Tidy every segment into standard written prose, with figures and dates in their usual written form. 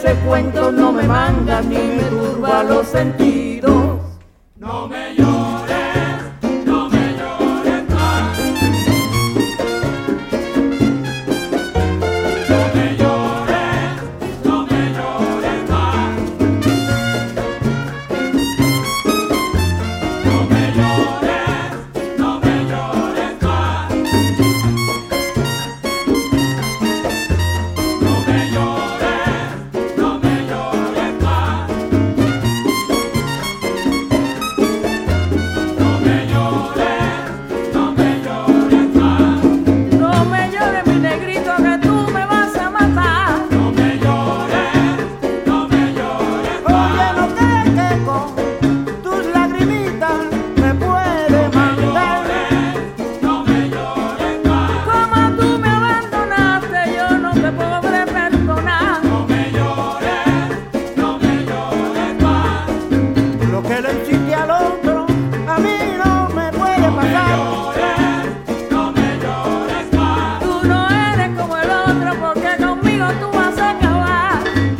ese cuento no me manda ni me turba los sentidos. No me llores, no me llores más. No me llores, no me llores más. No me llores, no me llores más. No me llores, no me llores más. No me llores, no me llores más. No me llores, mi negrito, que tú me vas a matar. No me llores, no me llores Oye, más. no crees que con tus lagrimitas me puedes mandar. No me llores más. Como tú me abandonaste, yo no te podré perdonar. No me llores, no me llores más. Lo que le hiciste al otro, a mí no me puede pasar. No me llores más. Tú no eres como el otro, porque conmigo tú vas a acabar.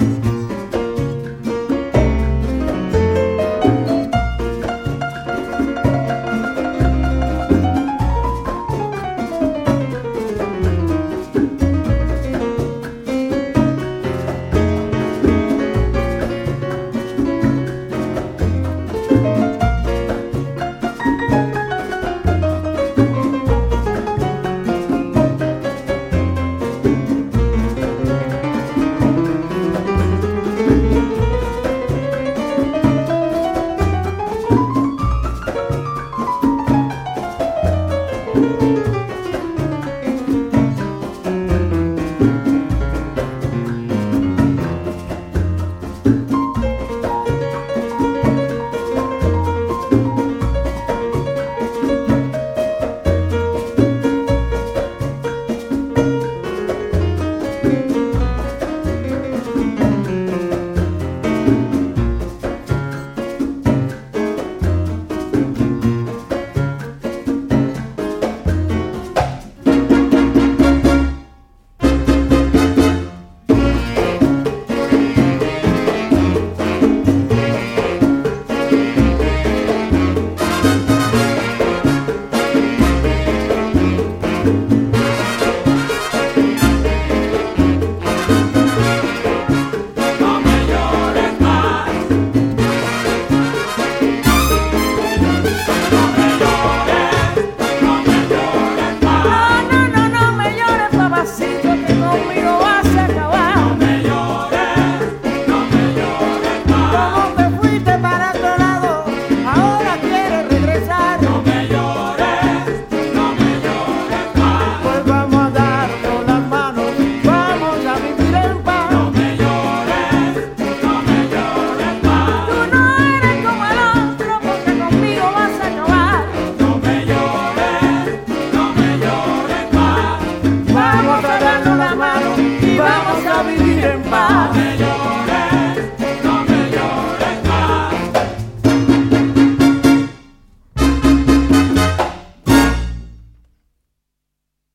No me llores más. No me llores, no me llores más. No, no, no, no me llores, papacito, que conmigo